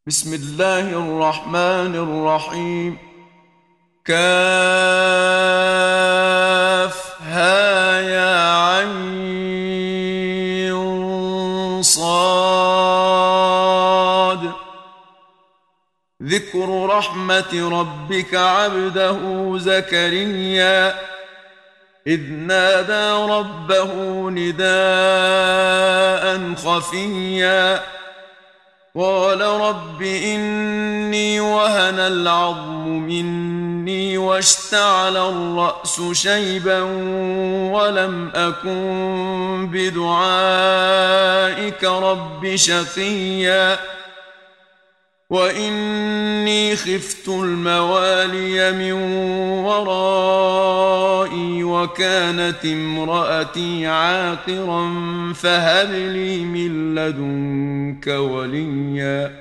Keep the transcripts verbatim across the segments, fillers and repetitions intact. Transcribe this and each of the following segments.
بسم الله الرحمن الرحيم. كافها يا عين صاد. ذكر رحمة ربك عبده زكريا إذ نادى ربه نداء خفيا قال رب إني وهن العظم مني واشتعل الرأس شيبا ولم أكن بدعائك رب شقيا وإني خفت الموالي من ورائي وكانت امرأتي عاقرا فهب لي من لدنك وليا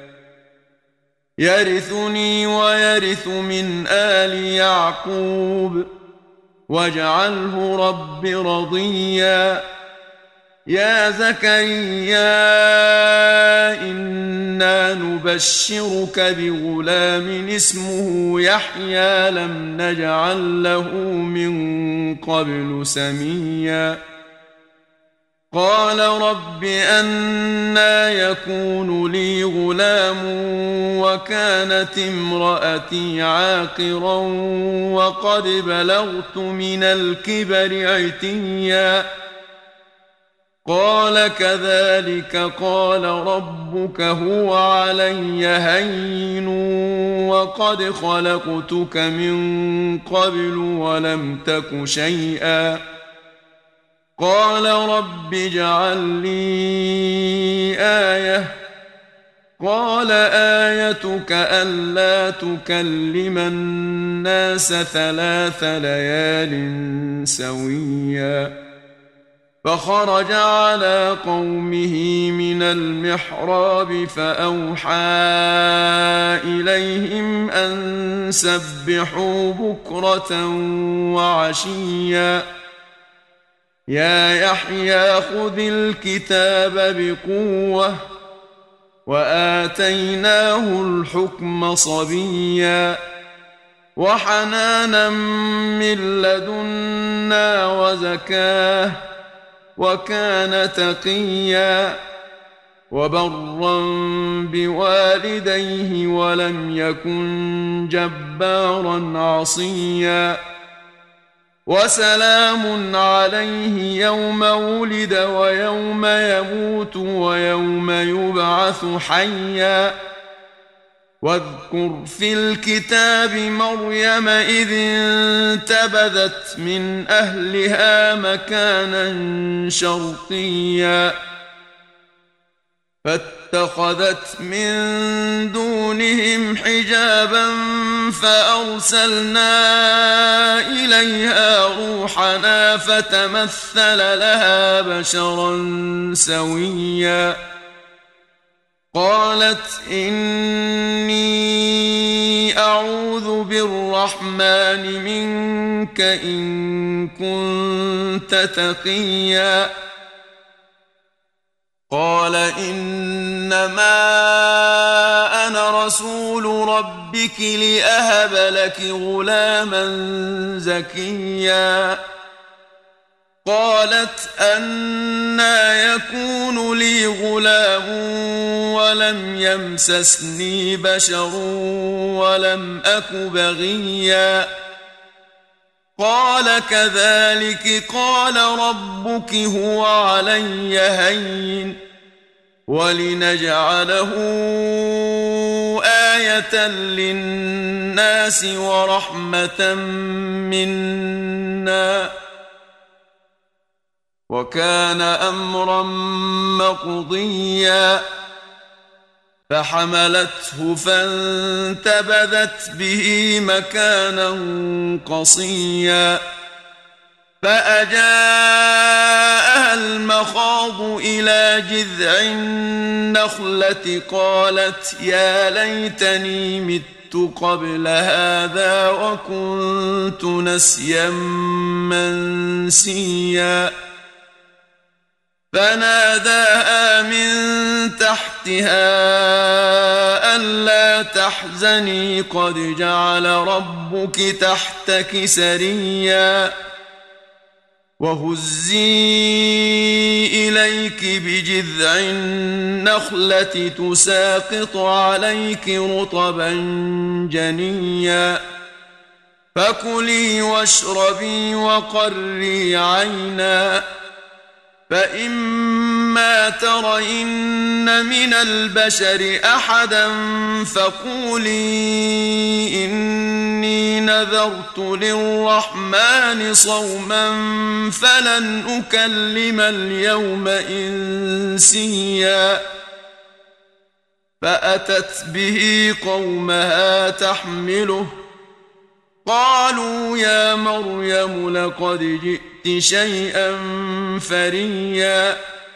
يرثني ويرث من آل يعقوب واجعله رب رضيا يا زكريا إنا نبشرك بغلام اسمه يحيى لم نجعل له من قبل سميا قال رب أنى يكون لي غلام وكانت امرأتي عاقرا وقد بلغت من الكبر عتيا قال كذلك قال ربك هو علي هين وقد خلقتك من قبل ولم تك شيئا قال رب اجعل لي آية قال آيتك ألا تكلم الناس ثلاث ليال سويا فخرج على قومه من المحراب فأوحى إليهم أن سبحوا بكرة وعشيا يا يحيى خذ الكتاب بقوة وآتيناه الحكم صبيا وحنانا من لدنا وزكاه وكان تقيا وبرا بوالديه ولم يكن جبارا عصيا وسلام عليه يوم ولد ويوم يموت ويوم يبعث حيا واذكر في الكتاب مريم إذ انتبذت من أهلها مكانا شرقيا فاتخذت من دونهم حجابا فأرسلنا إليها روحنا فتمثل لها بشرا سويا قالت إني أعوذ بالرحمن منك إن كنت تقيا قال إنما أنا رسول ربك لأهب لك غلاما زكيا قالت أنى يكون لي غلام ولم يمسسني بشر ولم أك بغيا قال كذلك قال ربك هو علي هين ولنجعله آية للناس ورحمة منا وكان أمرا مقضيا فحملته فانتبذت به مكانا قصيا فأجاءها المخاض إلى جذع النخلة قالت يا ليتني مت قبل هذا وكنت نسيا منسيا فناداها من تحتها ألا تحزني قد جعل ربك تحتك سريا وهزي إليك بجذع النخلة تساقط عليك رطبا جنيا فكلي واشربي وقري عينا فإما ترين من البشر أحدا فقولي إني نذرت للرحمن صوما فلن أكلم اليوم إنسيا فأتت به قومها تحمله قالوا يا مريم لقد جئت شيئا فريا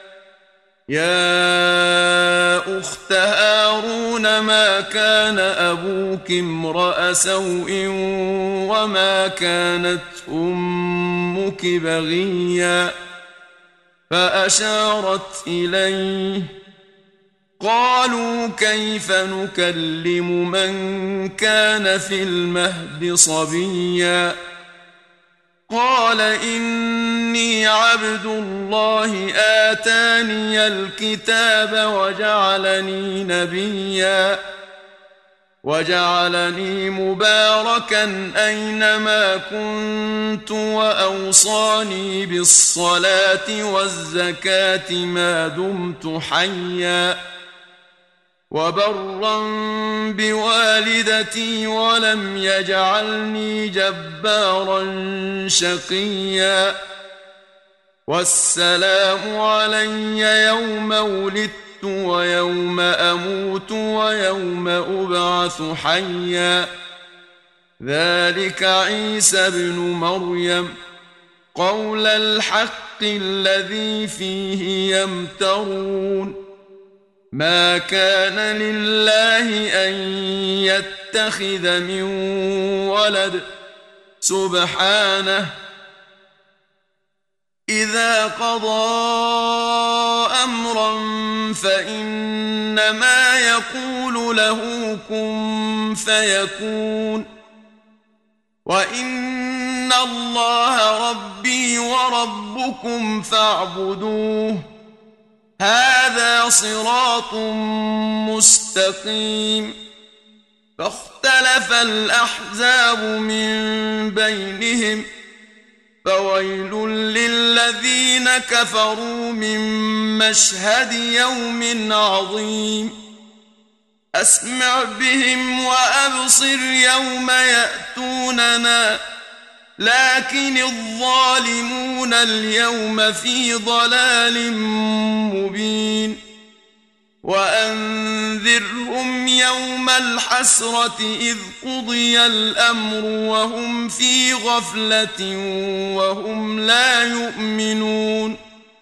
يا أخت هارون ما كان أبوك امرأ سوء وما كانت أمك بغيا فأشارت إليه قالوا كيف نكلم من كان في المهد صبيا قال إني عبد الله آتاني الكتاب وجعلني نبيا وجعلني مباركا أينما كنت وأوصاني بالصلاة والزكاة ما دمت حيا وبرا بوالدتي ولم يجعلني جبارا شقيا والسلام علي يوم ولدت ويوم أموت ويوم أبعث حيا ذلك عيسى ابن مريم قول الحق الذي فيه يمترون ما كان لله أن يتخذ من ولد سبحانه إذا قضى أمرا فإنما يقول له كن فيكون وإن الله ربي وربكم فاعبدوه هذا صراط مستقيم فاختلف الأحزاب من بينهم فويل للذين كفروا من مشهد يوم عظيم أسمع بهم وأبصر يوم يأتوننا لكن الظالمون اليوم في ضلال مبين وأنذرهم يوم الحسرة إذ قضي الأمر وهم في غفلة وهم لا يؤمنون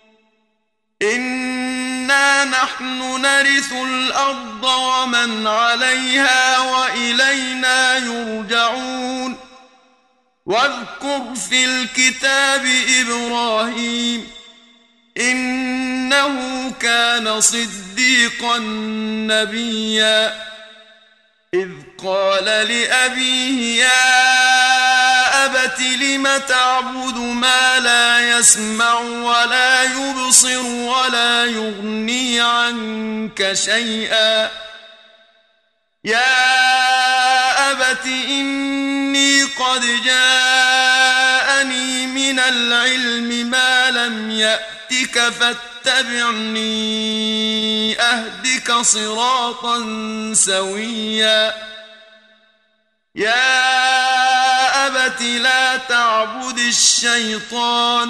إنا نحن نرث الأرض ومن عليها وإلينا يرجعون واذكر في الكتاب إبراهيم إنه كان صديقا نبيا إذ قال لأبيه يا أبت لم تعبد ما لا يسمع ولا يبصر ولا يغني عنك شيئا يا أبت إني قد جاءني من العلم ما لم يأتك فاتبعني أهدك صراطا سويا يا أبت لا تعبد الشيطان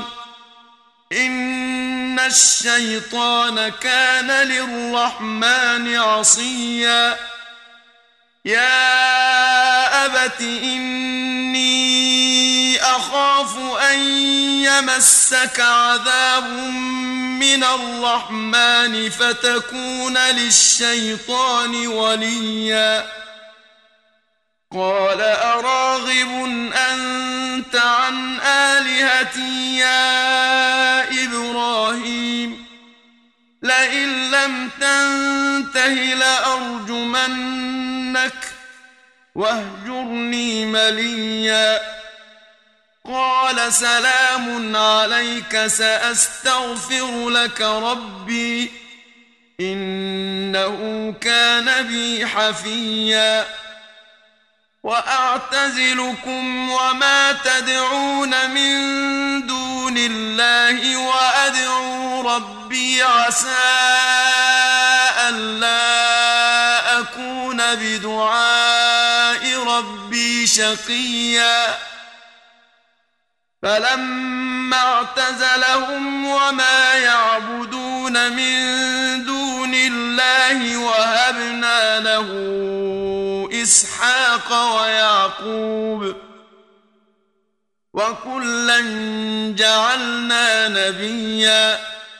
إن الشيطان كان للرحمن عصيا يا أبت إني أخاف أن يمسك عذاب من الرحمن فتكون للشيطان وليا قال أراغب أنت عن آلهتي يا إبراهيم لئن لم تنته لأرجمنك واهجرني مليا قال سلام عليك سأستغفر لك ربي إنه كان بي حفيا وأعتزلكم وما تدعون من دون الله وأدعو ربي عسى ألا أكون بدعاء ربي شقيا فلما اعتزلهم وما يعبدون من دون الله وهبنا له إسحاق ويعقوب وكلا جعلنا نبيا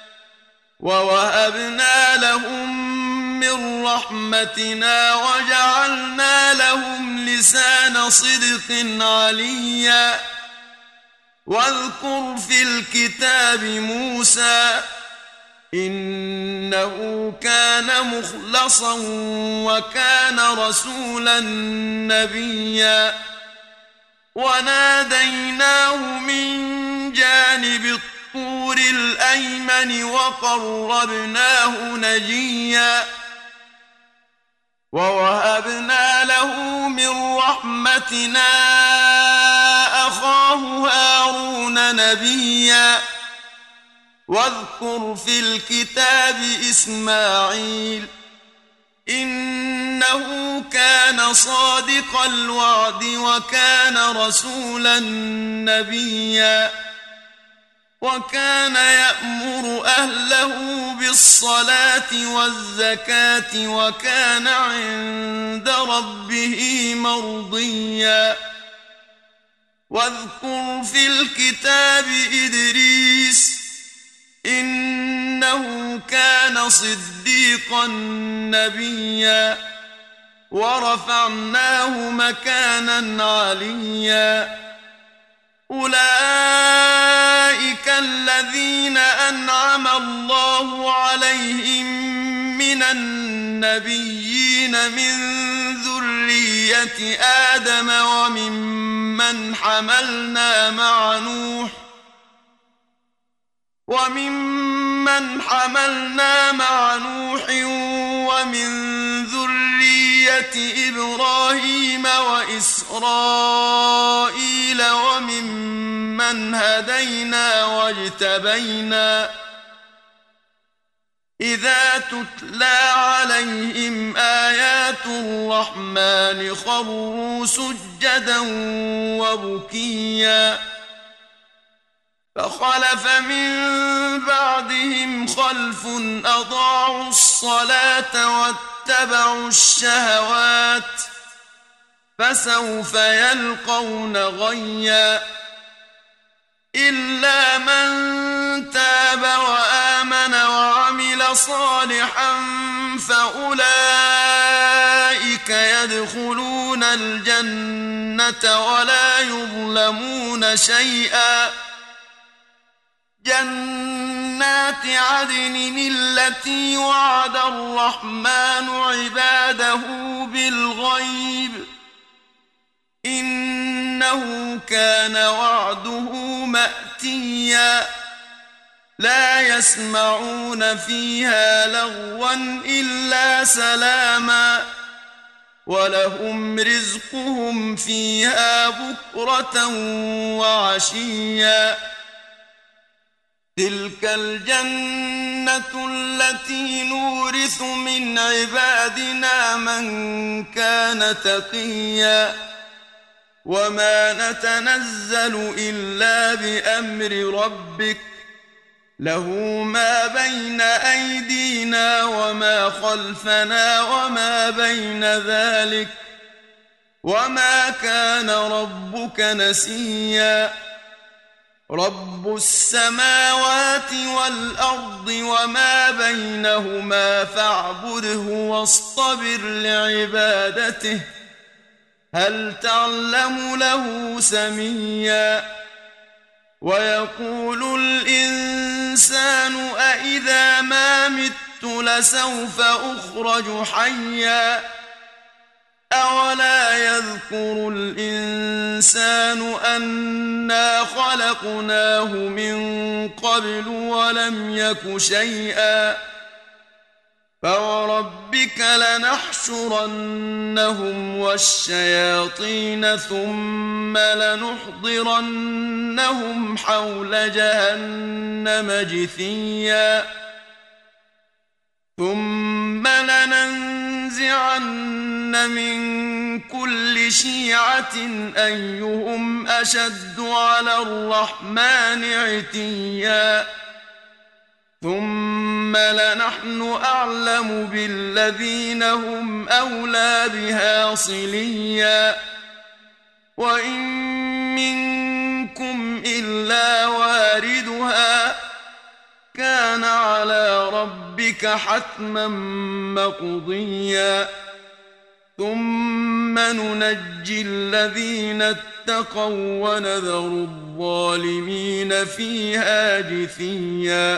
ووهبنا لهم من رحمتنا وجعلنا لهم لسان صدق عليا واذكر في الكتاب موسى إنه كان مخلصا وكان رسولا نبيا وناديناه من جانب الطور الأيمن وقربناه نجيا ووهبنا له من رحمتنا أخاه هارون نبيا واذكر في الكتاب إسماعيل إنه كان صادق الوعد وكان رسولا نبيا وكان يأمر أهله بالصلاة والزكاة وكان عند ربه مرضيا واذكر في الكتاب إدريس إنه كان صديقا نبيا ورفعناه مكانا عليا أولئك الذين أنعم الله عليهم من النبيين من ذرية آدم وممن حملنا مع نوح وممن حملنا مع نوح ومن ذرية إبراهيم وإسرائيل وممن هدينا واجتبينا إذا تتلى عليهم آيات الرحمن خروا سجدا وبكيا فخلف من بعدهم خلف أضاعوا الصلاة واتبعوا الشهوات فسوف يلقون غيا إلا من تاب وآمن وعمل صالحا فأولئك يدخلون الجنة ولا يظلمون شيئا جنات عدن التي وعد الرحمن عباده بالغيب إنه كان وعده مأتيا لا يسمعون فيها لغوا إلا سلاما ولهم رزقهم فيها بكرة وعشيا تلك الجنة التي نورث من عبادنا من كان تقيا وما نتنزل إلا بأمر ربك له ما بين أيدينا وما خلفنا وما بين ذلك وما كان ربك نسيا رب السماوات والأرض وما بينهما فاعبده واصطبر لعبادته هل تعلم له سميا ويقول الإنسان أإذا ما مت لسوف أخرج حيا أولا يذكر الإنسان أنا خلقناه من قبل ولم يك شيئا فوربك لنحشرنهم والشياطين ثم لنحضرنهم حول جهنم جثيا ثم لننزعن من كل شيعة أيهم أشد على الرحمن عتيا ثم لنحن أعلم بالذين هم أولى بها صليا وإن منكم إلا واردها كان على ربك حتما مقضيا ثم ننجي الذين اتقوا ونذر الظالمين فيها جثيا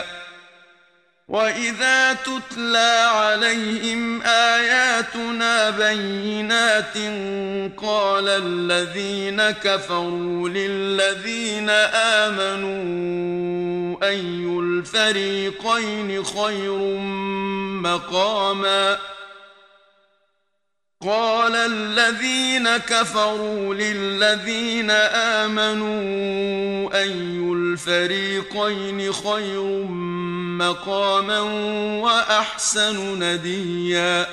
وإذا تتلى عليهم آياتنا بينات قال الذين كفروا للذين آمنوا أي الفريقين خير مقاما قال الذين كفروا للذين آمنوا أي الفريقين خير مقاما وأحسن نديا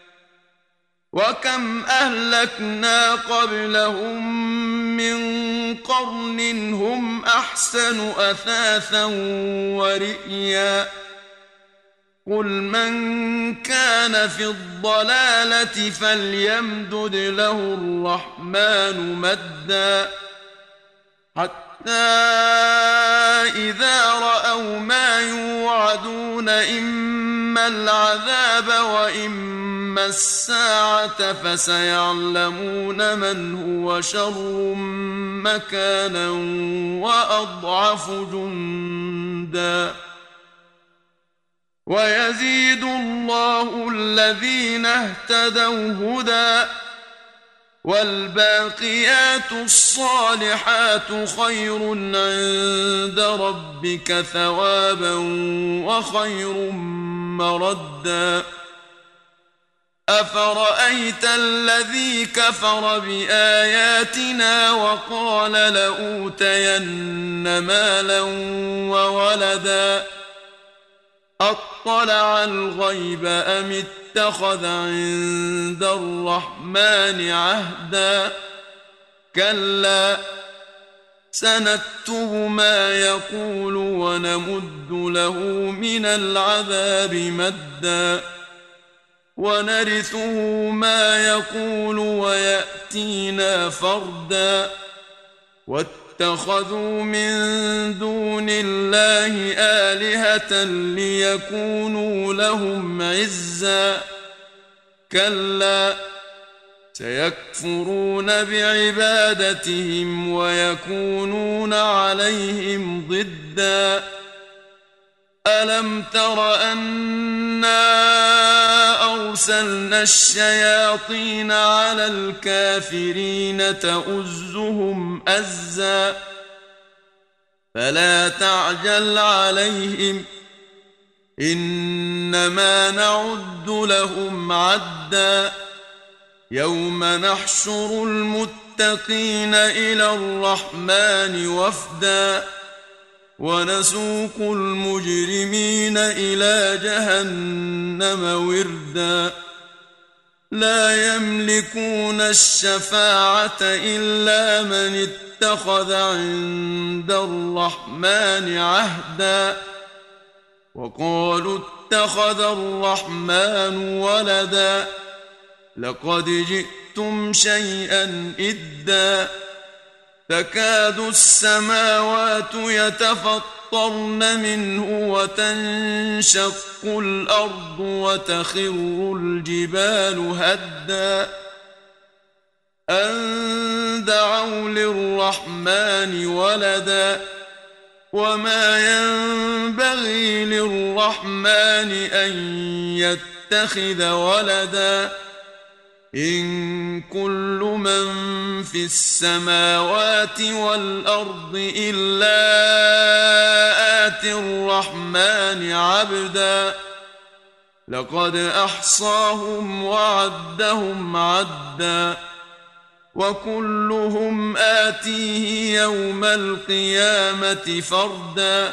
وكم أهلكنا قبلهم من قرن هم أحسن أثاثا ورئيا قل من كان في الضلالة فليمدد له الرحمن مدا حتى إذا رأوا ما يوعدون إما العذاب وإما الساعة فسيعلمون من هو شر مكانا وأضعف جندا ويزيد الله الذين اهتدوا هدى والباقيات الصالحات خير عند ربك ثوابا وخير مردا أفرأيت الذي كفر بآياتنا وقال لأوتين مالا وولدا أطلع الغيب أم اتخذ عند الرحمن عهدا كلا سنكتب ما يقول ونمد له من العذاب مدا ونرثه ما يقول ويأتينا فردا واتخذوا من دون الله آلهة ليكونوا لهم عزا كلا سيكفرون بعبادتهم ويكونون عليهم ضدا ألم تر أنا أرسلنا الشياطين على الكافرين تؤزهم أزا فلا تعجل عليهم إنما نعد لهم عدا يوم نحشر المتقين إلى الرحمن وفدا ونسوق المجرمين إلى جهنم وردا لا يملكون الشفاعة إلا من اتخذ عند الرحمن عهدا وقالوا اتخذ الرحمن ولدا لقد جئتم شيئا إدا تكاد السماوات يتفطرن منه وتنشق الأرض وتخر الجبال هدا أن دعوا للرحمن ولدا وما ينبغي للرحمن أن يتخذ ولدا إن كل من في السماوات والأرض إلا آتي الرحمن عبدا لقد أحصاهم وعدهم عدا وكلهم آتيه يوم القيامة فردا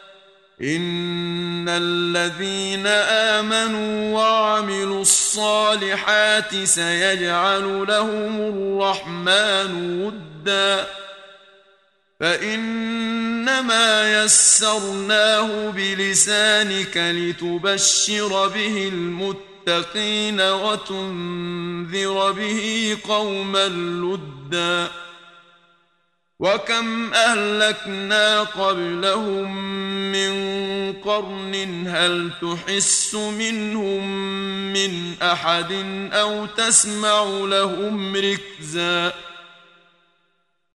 إن الذين آمنوا وعملوا الصالحات سيجعل لهم الرحمن ودا فإنما يسرناه بلسانك لتبشر به المتقين وتنذر به قوما لدا وكم أهلكنا قبلهم من قرن هل تحس منهم من أحد أو تسمع لهم ركزا